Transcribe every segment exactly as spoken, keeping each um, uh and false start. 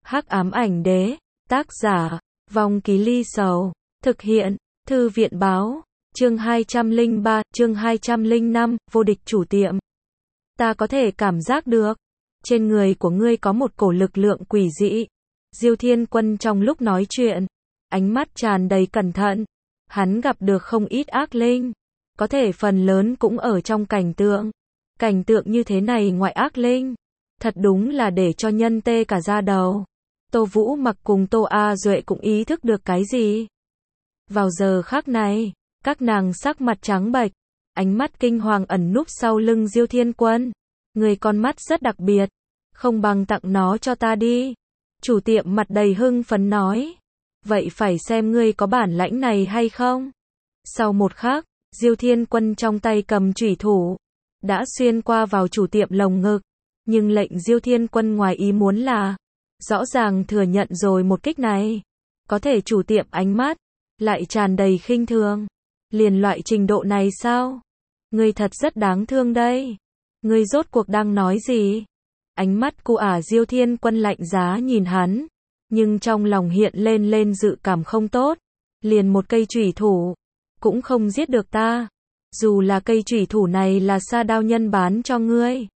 Hắc ám ảnh đế, tác giả, Vong Ký Ly Sầu, thực hiện, Thư viện báo, chương hai trăm lẻ ba, chương hai trăm lẻ năm, vô địch chủ tiệm. Ta có thể cảm giác được, trên người của ngươi có một cổ lực lượng quỷ dị. Diêu Thiên Quân trong lúc nói chuyện, ánh mắt tràn đầy cẩn thận. Hắn gặp được không ít ác linh, có thể phần lớn cũng ở trong cảnh tượng. Cảnh tượng như thế này ngoại ác linh, thật đúng là để cho nhân tê cả da đầu. Tô Vũ Mặc cùng Tô A Duệ cũng ý thức được cái gì. Vào giờ khắc này, các nàng sắc mặt trắng bệch, ánh mắt kinh hoàng ẩn núp sau lưng Diêu Thiên Quân. Người con mắt rất đặc biệt, không bằng tặng nó cho ta đi. Chủ tiệm mặt đầy hưng phấn nói. Vậy phải xem ngươi có bản lãnh này hay không. Sau một khắc, Diêu Thiên Quân trong tay cầm chủy thủ, đã xuyên qua vào chủ tiệm lồng ngực. Nhưng lệnh Diêu Thiên Quân ngoài ý muốn là, rõ ràng thừa nhận rồi một kích này. Có thể chủ tiệm ánh mắt, lại tràn đầy khinh thường. Liền loại trình độ này sao? Ngươi thật rất đáng thương đây. Ngươi rốt cuộc đang nói gì? Ánh mắt của ả Diêu Thiên Quân lạnh giá nhìn hắn, nhưng trong lòng hiện lên lên dự cảm không tốt. Liền một cây chủy thủ, cũng không giết được ta. Dù là cây chủy thủ này là sa đao nhân bán cho ngươi.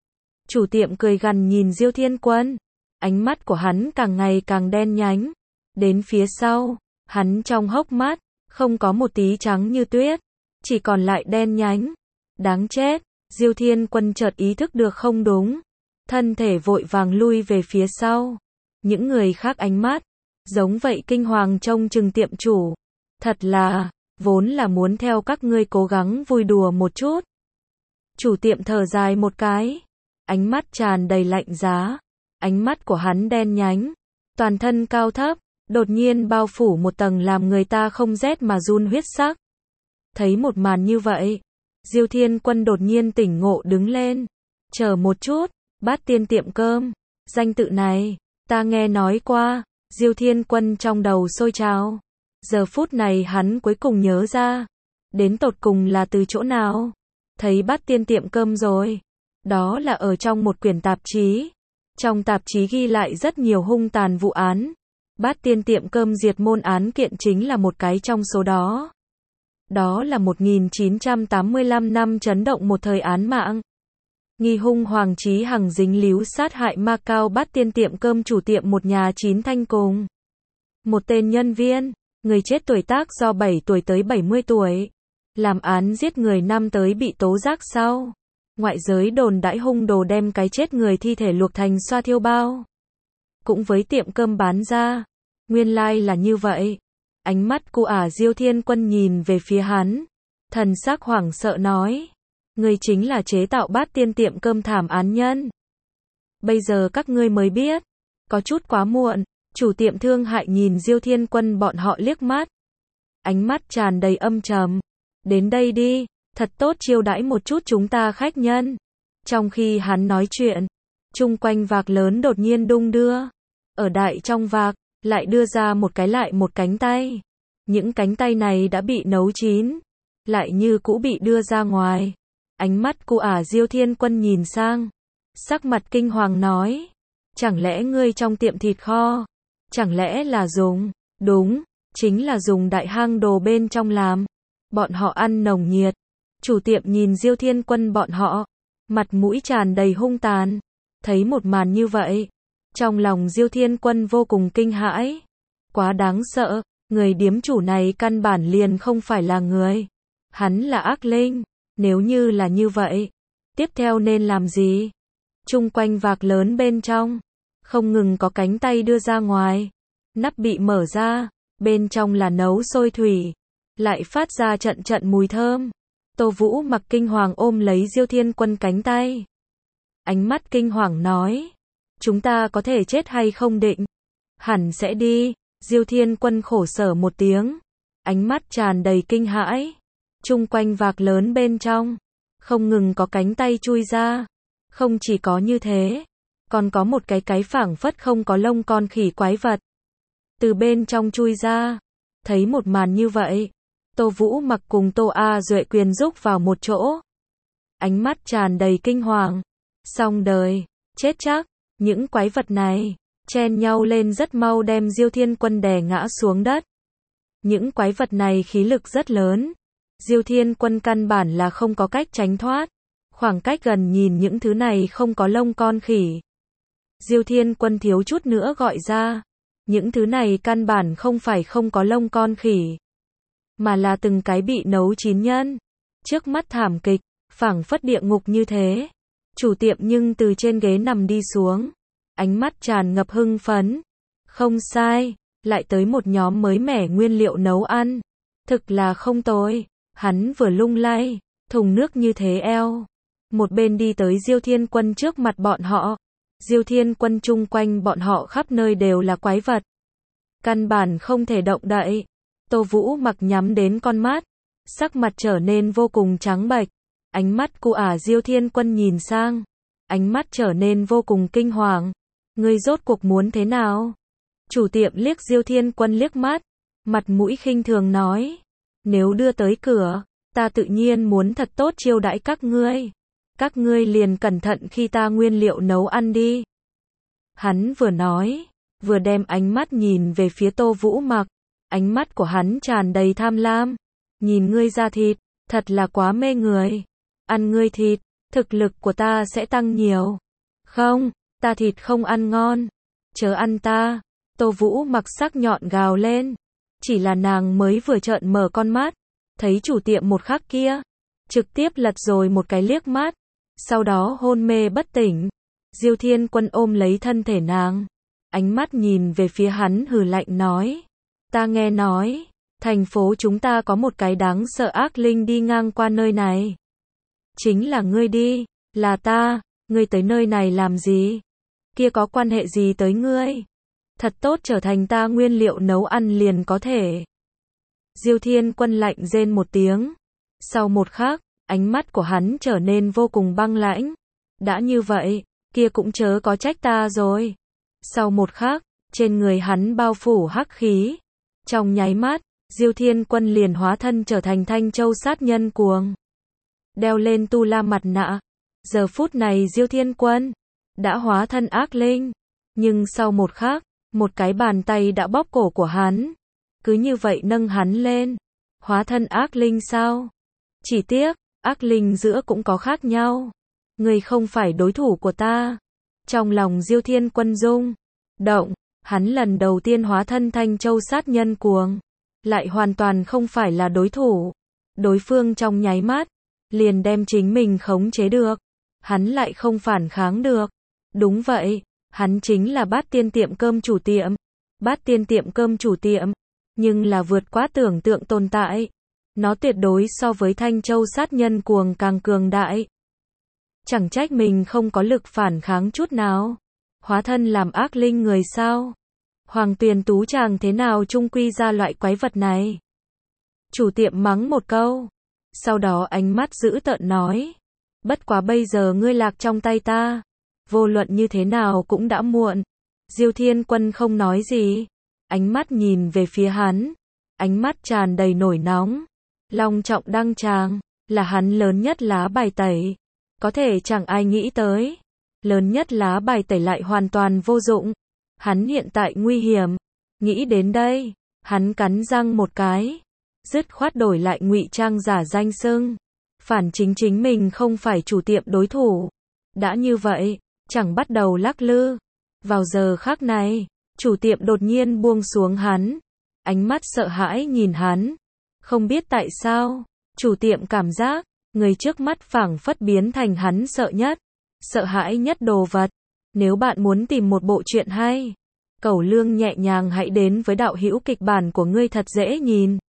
Chủ tiệm cười gằn nhìn Diêu Thiên Quân. Ánh mắt của hắn càng ngày càng đen nhánh. Đến phía sau, hắn trong hốc mắt, không có một tí trắng như tuyết, chỉ còn lại đen nhánh. Đáng chết, Diêu Thiên Quân chợt ý thức được không đúng. Thân thể vội vàng lui về phía sau. Những người khác ánh mắt, giống vậy kinh hoàng trông chừng tiệm chủ. Thật là, vốn là muốn theo các ngươi cố gắng vui đùa một chút. Chủ tiệm thở dài một cái. Ánh mắt tràn đầy lạnh giá. Ánh mắt của hắn đen nhánh. Toàn thân cao thấp, đột nhiên bao phủ một tầng làm người ta không rét mà run huyết sắc. Thấy một màn như vậy, Diêu Thiên Quân đột nhiên tỉnh ngộ đứng lên. Chờ một chút, Bát Tiên tiệm cơm, danh tự này, ta nghe nói qua. Diêu Thiên Quân trong đầu sôi trào. Giờ phút này hắn cuối cùng nhớ ra, đến tột cùng là từ chỗ nào. Thấy Bát Tiên tiệm cơm rồi. Đó là ở trong một quyển tạp chí. Trong tạp chí ghi lại rất nhiều hung tàn vụ án. Bát Tiên tiệm cơm diệt môn án kiện chính là một cái trong số đó. Đó là một nghìn chín trăm tám mươi lăm năm chấn động một thời án mạng. Nghi hung Hoàng Chí Hằng dính líu sát hại Macau Bát Tiên tiệm cơm chủ tiệm một nhà chín thanh cùng một tên nhân viên, người chết tuổi tác do bảy tuổi tới bảy mươi tuổi. Làm án giết người năm tới bị tố giác sau. Ngoại giới đồn đãi hung đồ đem cái chết người thi thể luộc thành xoa thiêu bao. Cũng với tiệm cơm bán ra. Nguyên lai là như vậy. Ánh mắt của ả Diêu Thiên Quân nhìn về phía hắn. Thần sắc hoảng sợ nói. Ngươi chính là chế tạo Bát Tiên tiệm cơm thảm án nhân. Bây giờ các ngươi mới biết. Có chút quá muộn. Chủ tiệm thương hại nhìn Diêu Thiên Quân bọn họ liếc mắt. Ánh mắt tràn đầy âm trầm. Đến đây đi. Thật tốt chiêu đãi một chút chúng ta khách nhân. Trong khi hắn nói chuyện, chung quanh vạc lớn đột nhiên đung đưa. Ở đại trong vạc, lại đưa ra một cái lại một cánh tay. Những cánh tay này đã bị nấu chín, lại như cũ bị đưa ra ngoài. Ánh mắt của ả Diêu Thiên Quân nhìn sang, sắc mặt kinh hoàng nói. Chẳng lẽ ngươi trong tiệm thịt kho, chẳng lẽ là dùng, đúng, chính là dùng đại hang đồ bên trong làm. Bọn họ ăn nồng nhiệt. Chủ tiệm nhìn Diêu Thiên Quân bọn họ, mặt mũi tràn đầy hung tàn. Thấy một màn như vậy, trong lòng Diêu Thiên Quân vô cùng kinh hãi. Quá đáng sợ, người điếm chủ này căn bản liền không phải là người. Hắn là ác linh, nếu như là như vậy, tiếp theo nên làm gì? Chung quanh vạc lớn bên trong, không ngừng có cánh tay đưa ra ngoài. Nắp bị mở ra, bên trong là nấu sôi thủy, lại phát ra trận trận mùi thơm. Tô Vũ Mặc kinh hoàng ôm lấy Diêu Thiên Quân cánh tay. Ánh mắt kinh hoàng nói. Chúng ta có thể chết hay không định? Hẳn sẽ đi. Diêu Thiên Quân khổ sở một tiếng. Ánh mắt tràn đầy kinh hãi. Chung quanh vạc lớn bên trong, không ngừng có cánh tay chui ra. Không chỉ có như thế, còn có một cái cái phảng phất không có lông con khỉ quái vật. Từ bên trong chui ra. Thấy một màn như vậy, Tô Vũ Mặc cùng Tô A Duệ quyền rúc vào một chỗ. Ánh mắt tràn đầy kinh hoàng. Xong đời, chết chắc, những quái vật này, chen nhau lên rất mau đem Diêu Thiên Quân đè ngã xuống đất. Những quái vật này khí lực rất lớn. Diêu Thiên Quân căn bản là không có cách tránh thoát. Khoảng cách gần nhìn những thứ này không có lông con khỉ. Diêu Thiên Quân thiếu chút nữa gọi ra. Những thứ này căn bản không phải không có lông con khỉ. Mà là từng cái bị nấu chín nhân. Trước mắt thảm kịch, phảng phất địa ngục như thế. Chủ tiệm nhưng từ trên ghế nằm đi xuống. Ánh mắt tràn ngập hưng phấn. Không sai, lại tới một nhóm mới mẻ nguyên liệu nấu ăn. Thực là không tồi. Hắn vừa lung lay, thùng nước như thế eo. Một bên đi tới Diêu Thiên Quân trước mặt bọn họ. Diêu Thiên Quân chung quanh bọn họ khắp nơi đều là quái vật. Căn bản không thể động đậy. Tô Vũ Mặc nhắm đến con mắt. Sắc mặt trở nên vô cùng trắng bệch. Ánh mắt cu ả Diêu Thiên Quân nhìn sang. Ánh mắt trở nên vô cùng kinh hoàng. Ngươi rốt cuộc muốn thế nào? Chủ tiệm liếc Diêu Thiên Quân liếc mắt. Mặt mũi khinh thường nói. Nếu đưa tới cửa, ta tự nhiên muốn thật tốt chiêu đãi các ngươi. Các ngươi liền cẩn thận khi ta nguyên liệu nấu ăn đi. Hắn vừa nói, vừa đem ánh mắt nhìn về phía Tô Vũ Mặc. Ánh mắt của hắn tràn đầy tham lam. Nhìn ngươi ra thịt, thật là quá mê người. Ăn ngươi thịt, thực lực của ta sẽ tăng nhiều. Không, ta thịt không ăn ngon. Chớ ăn ta. Tô Vũ Mặc sắc nhọn gào lên. Chỉ là nàng mới vừa trợn mở con mắt. Thấy chủ tiệm một khắc kia. Trực tiếp lật rồi một cái liếc mắt. Sau đó hôn mê bất tỉnh. Diêu Thiên Quân ôm lấy thân thể nàng. Ánh mắt nhìn về phía hắn hừ lạnh nói. Ta nghe nói. Thành phố chúng ta có một cái đáng sợ ác linh đi ngang qua nơi này. Chính là ngươi đi. Là ta. Ngươi tới nơi này làm gì? Kia có quan hệ gì tới ngươi? Thật tốt trở thành ta nguyên liệu nấu ăn liền có thể. Diêu Thiên Quân lạnh rên một tiếng. Sau một khắc, ánh mắt của hắn trở nên vô cùng băng lãnh. Đã như vậy, kia cũng chớ có trách ta rồi. Sau một khắc, trên người hắn bao phủ hắc khí. Trong nháy mắt, Diêu Thiên Quân liền hóa thân trở thành Thanh Châu sát nhân cuồng. Đeo lên tu la mặt nạ. Giờ phút này Diêu Thiên Quân đã hóa thân ác linh. Nhưng sau một khắc, một cái bàn tay đã bóp cổ của hắn. Cứ như vậy nâng hắn lên. Hóa thân ác linh sao? Chỉ tiếc, ác linh giữa cũng có khác nhau. Ngươi không phải đối thủ của ta. Trong lòng Diêu Thiên Quân rung động, hắn lần đầu tiên hóa thân Thanh Châu sát nhân cuồng. Lại hoàn toàn không phải là đối thủ. Đối phương trong nháy mắt, liền đem chính mình khống chế được. Hắn lại không phản kháng được. Đúng vậy, hắn chính là Bát Tiên tiệm cơm chủ tiệm. Bát Tiên tiệm cơm chủ tiệm, nhưng là vượt quá tưởng tượng tồn tại. Nó tuyệt đối so với Thanh Châu sát nhân cuồng càng cường đại. Chẳng trách mình không có lực phản kháng chút nào. Hóa thân làm ác linh người sao? Hoàng Tuyền Tú chàng thế nào trung quy ra loại quái vật này? Chủ tiệm mắng một câu. Sau đó ánh mắt dữ tợn nói. Bất quá bây giờ ngươi lạc trong tay ta. Vô luận như thế nào cũng đã muộn. Diêu Thiên Quân không nói gì. Ánh mắt nhìn về phía hắn. Ánh mắt tràn đầy nổi nóng. Long trọng đăng tràng. Là hắn lớn nhất lá bài tẩy. Có thể chẳng ai nghĩ tới. Lớn nhất lá bài tẩy lại hoàn toàn vô dụng. Hắn hiện tại nguy hiểm. Nghĩ đến đây. Hắn cắn răng một cái. Dứt khoát đổi lại ngụy trang giả danh xưng. Phản chính chính mình không phải chủ tiệm đối thủ. Đã như vậy, chẳng bắt đầu lắc lư. Vào giờ khắc này, chủ tiệm đột nhiên buông xuống hắn. Ánh mắt sợ hãi nhìn hắn. Không biết tại sao, chủ tiệm cảm giác, người trước mắt phảng phất biến thành hắn sợ nhất, sợ hãi nhất đồ vật. Nếu bạn muốn tìm một bộ truyện hay, Cẩu Lương nhẹ nhàng hãy đến với đạo hữu kịch bản của ngươi thật dễ nhìn.